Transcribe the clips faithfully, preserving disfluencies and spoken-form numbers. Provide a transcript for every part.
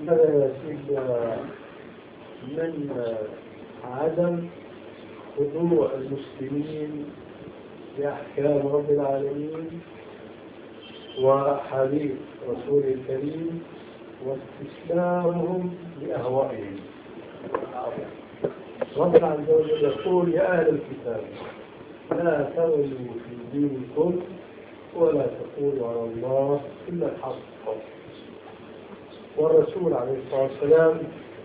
هذا يا سيدي من عدم خضوع المسلمين لأحكام رب العالمين وحديث رسول الكريم واستسلامهم لأهوائهم. ربنا عز وجل يقول يا أهل الكتاب لا تغلوا في دينكم ولا تقولوا على الله إلا الحق. والرسول عليه الصلاة والسلام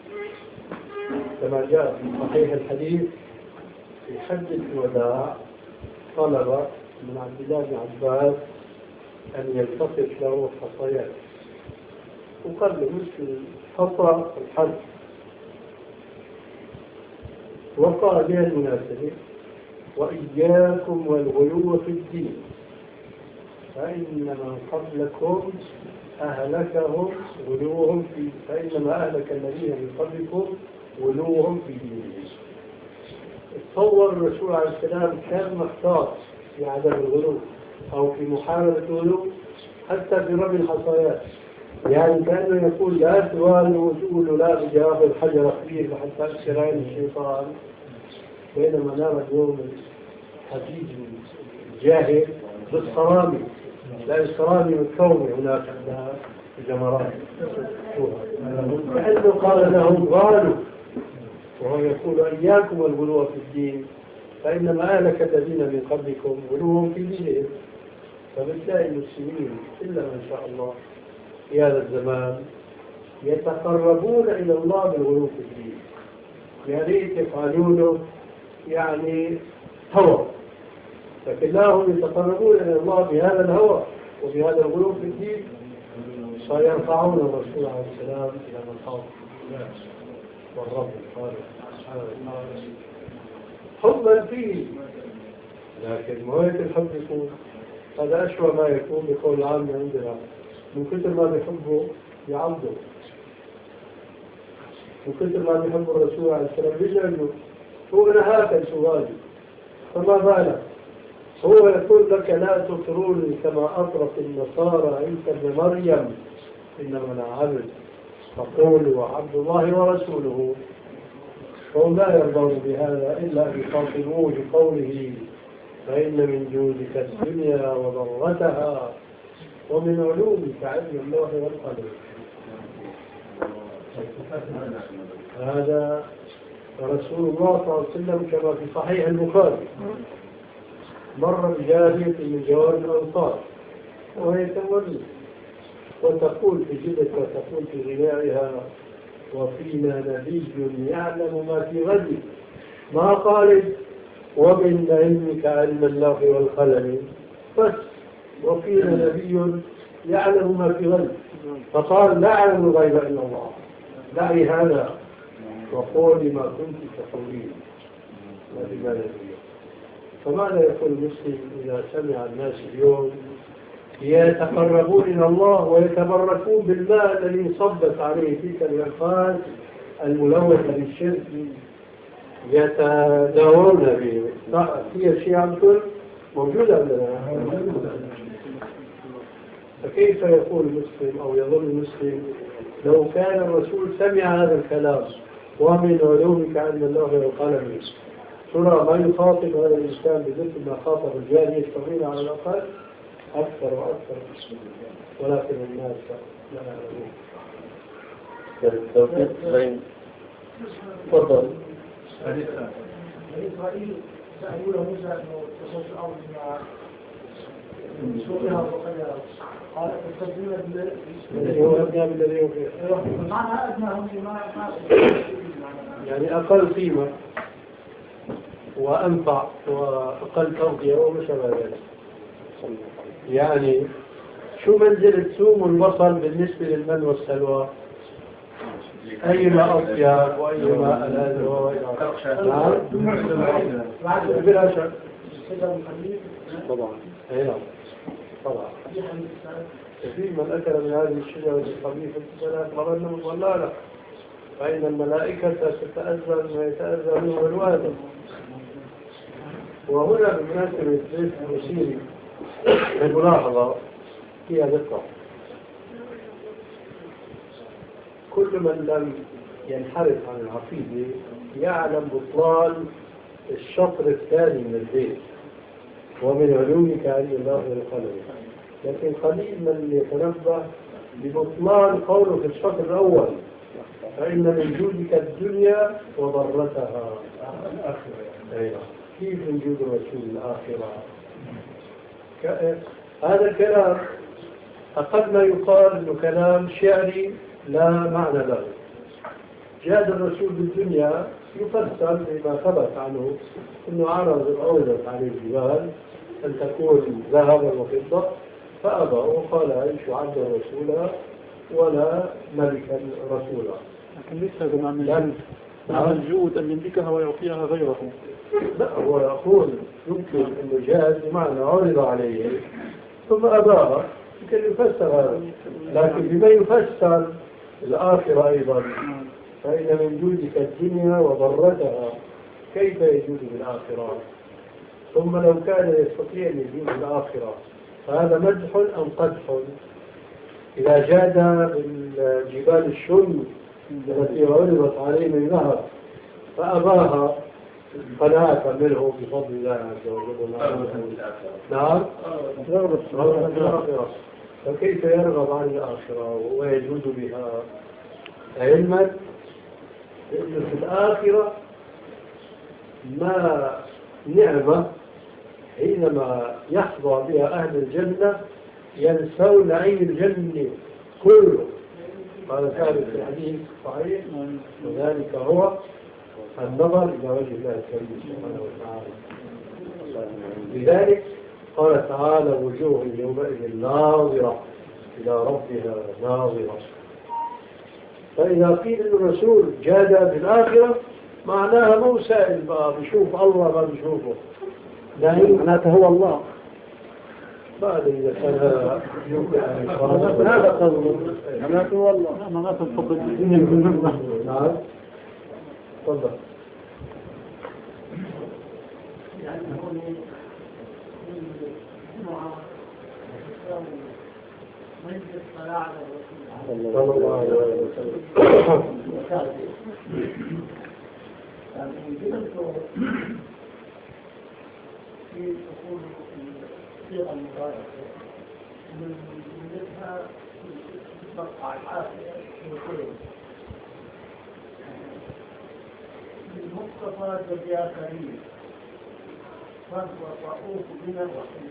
كما جاء في صحيح الحديث في حجة الوداع طلب من عبد الله بن عباس أن يلتقط له حصيات، وقال له مثل حصى الحج، وقال بها المناسبة وإياكم والغلو في الدين فإن من قبلكم أهلكهم غلوهم في فإنما أهلك الذين من قبلكم غلوهم في دينهم. تصور الرسول عليه السلام كان محتاط في عدم الغلو أو في محاربة الغلو حتى في رمي الحصيات، يعني كأنه يقول لا تغالوا وتقولوا لا بدي آخذ حجر كبير حتى أكسر عين الشيطان، بينما نرى اليوم الحديث الجاهل بالصرامي، لا الصرامي متكون هناك جمرات كأنه قال لهم غالوا، وهو يقول إياكم والغلو في الدين فإنما أهلك الذين من قبلكم غلوهم في دينهم. فبتلاقي المسلمين إلا ما شاء الله في هذا الزمان يتقربون إلى الله بالغلو في الدين، يا ريت يفعلونه يعني هوى، لكن لا هم يتقربون إلى الله بهذا الهوى وبهذا الغلو في الدين، فيرفعون الرسول عليه السلام إلى مقام الله والرب الخالق سبحانه وتعالى حبا فيه. لكن مويه الحب يكون هذا أشوى ما يكون بقول العام عندنا، من كثر ما بيحبه يعبده، من كثر ما بيحب الرسول عليه السلام يجعله هو نهاك سواجه، فما بالك هو يقول لك لا تطروني كما أطرت النصارى عيسى ابن مريم إنما أنا عبد فقولوا عبد الله ورسوله، وهم لا يرضون بهذا إلا بخاطبوه بقوله فإن من جودك الدنيا وضرتها ومن علومك علم اللوح والقلم. هذا رسول الله صلى الله عليه وسلم كما في صحيح البخاري مر بجارية من جوار الأنصار وهي تولي وتقول في جدك وتقول في غنائها وفينا نبي يعلم ما في غد، ما قالت ومن علمك علم الله والقلم بس، وفينا نبي يعلم ما في غد، فقال لا أعلم الغيب إلا الله، دعي هذا وقولي ما كنت تقولين. فماذا يقول المسلم إذا سمع الناس اليوم يتقربون إلى الله ويتبركون بالماء الذي صبت عليه تلك الألفاظ الملوثة بالشرك يتداوون به؟ هي شيء عم تقول موجودة عندنا. فكيف يقول المسلم أو يظن المسلم لو كان الرسول سمع هذا الكلام ومن علومك علم الله والقلم، ترى ما يخاطب هذا الإنسان بمثل ما خاطب الجارية الصغيرة على الأقل أكثر وأكثر، ولكن الناس لا يعلمون. التوفيق بين تفضل. إسرائيل سألوا موسى أنه تصوص الأرض مع سوقها وقيها قال تستبدون الذي هو أبنى بالذي هو فيه، معنى أدناهم ما يعني أقل قيمة وأنفع وأقل تغذية وما شابه ذلك. يعني شو منزلة ثوم والبصل بالنسبة للمن والسلوى؟ أيما أطيب وأيما ألذ نعم بلا شك طبعا أي نعم طبعا. في من أكل من هذه الشجرة الخبيثة فلا يقربن ضلالا فإن الملائكة تتأذى ما يتأذى منه الوالد. وهنا بمناسبة زيت المسيري الملاحظة فيها دقة. كل من لم ينحرف عن العقيدة يعلم بطلان الشطر الثاني من البيت، ومن علومك علم الله والقلم. لكن قليل من يتنبه ببطلان قوله في الشطر الأول: فإن من جودك الدنيا وضرتها. أيوة. كيف من جود الرسول الآخرة؟ هذا الكلام أقل ما يقال إنه كلام شعري لا معنى له. جاد الرسول بالدنيا يفسر بما ثبت عنه انه عرض عرضت عليه الجبال ان تكون ذهبا وفضه فابى وقال اعيش عبدا رسولا ولا ملكا رسولا. لكن ليس هذا معنى الجود. معنى الجود ان يملكها ويعطيها غيره. لا، هو يقول يمكن انه جاد بمعنى عرض عليه ثم اباها، يمكن يفسر هذا، لكن بما يفسر الاخره ايضا: فإن من جودك الدنيا وضرتها كيف يجود بالآخرة؟ ثم لو كان يستطيع أن يجود بالآخرة فهذا مدح أم قدح؟ إذا جاد بالجبال الشم التي عرضت عليه من ذهب فأباها قناعة منه بفضل الله عز وجل. نعم، رغب بالآخرة، فكيف يرغب عن الآخرة ويجود بها؟ علما لأنه في الآخرة ما نعمة حينما يحظى بها أهل الجنة ينسون نعيم الجنة كله. قال ثابت في الحديث صحيح، وذلك هو النظر إلى وجه الله الكريم سبحانه وتعالى. لذلك قال تعالى: وجوه يومئذ ناظرة إلى ربها ناظرة. فإذا قيل إن الرسول جاد بالآخرة معناها مو سائل بقى بيشوف الله ما بيشوفه، معناته هو الله. بعد إذا كان يمكن أن يقال هذا قصده، معناته هو الله، معناته تفضل الدنيا من الله. نعم، تفضل. يعني هون مجلس الصلاة على الرسول صلى الله عليه وسلم. يعني جبته في تقول الصيغة المباركة من جبتها تقطع العافية والخير. المصطفى جزيا كريم فهو رؤوف بنا رحيم.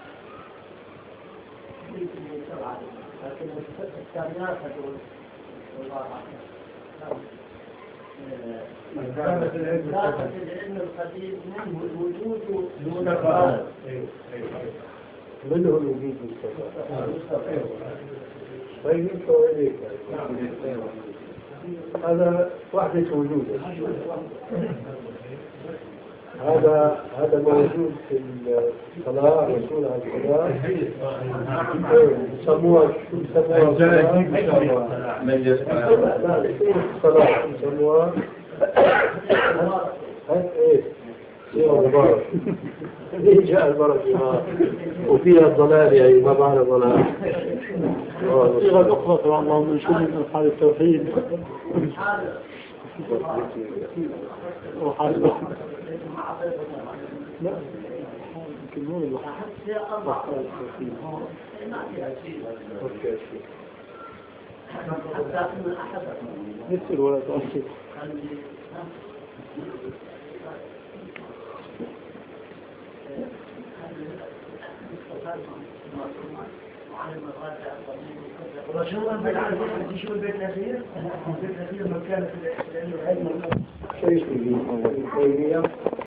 لكن الثانيات هذول والله كانت العلم القديم منه الوجود دون الغاية. منه الوجود مستقر. طيب انت وإليك هذا وحدة وجود. هذا هذا موجود في الصلاة الرسول عليه السلام يسموها شو يسموها؟ لا الصلاة يسموها ايه؟ سيرة مبارك. ليه جاء البركة وفيها الضلال يعني ما معنى ضلال؟ الصيغة الأخرى طبعا اللهم نشوف من حال التوحيد وحال لا يمكن هو اللي نفس الولد أصيب ورسول الله بالعالمين شو البيت الأخير؟ البيت الأخير مكان في العلم شيء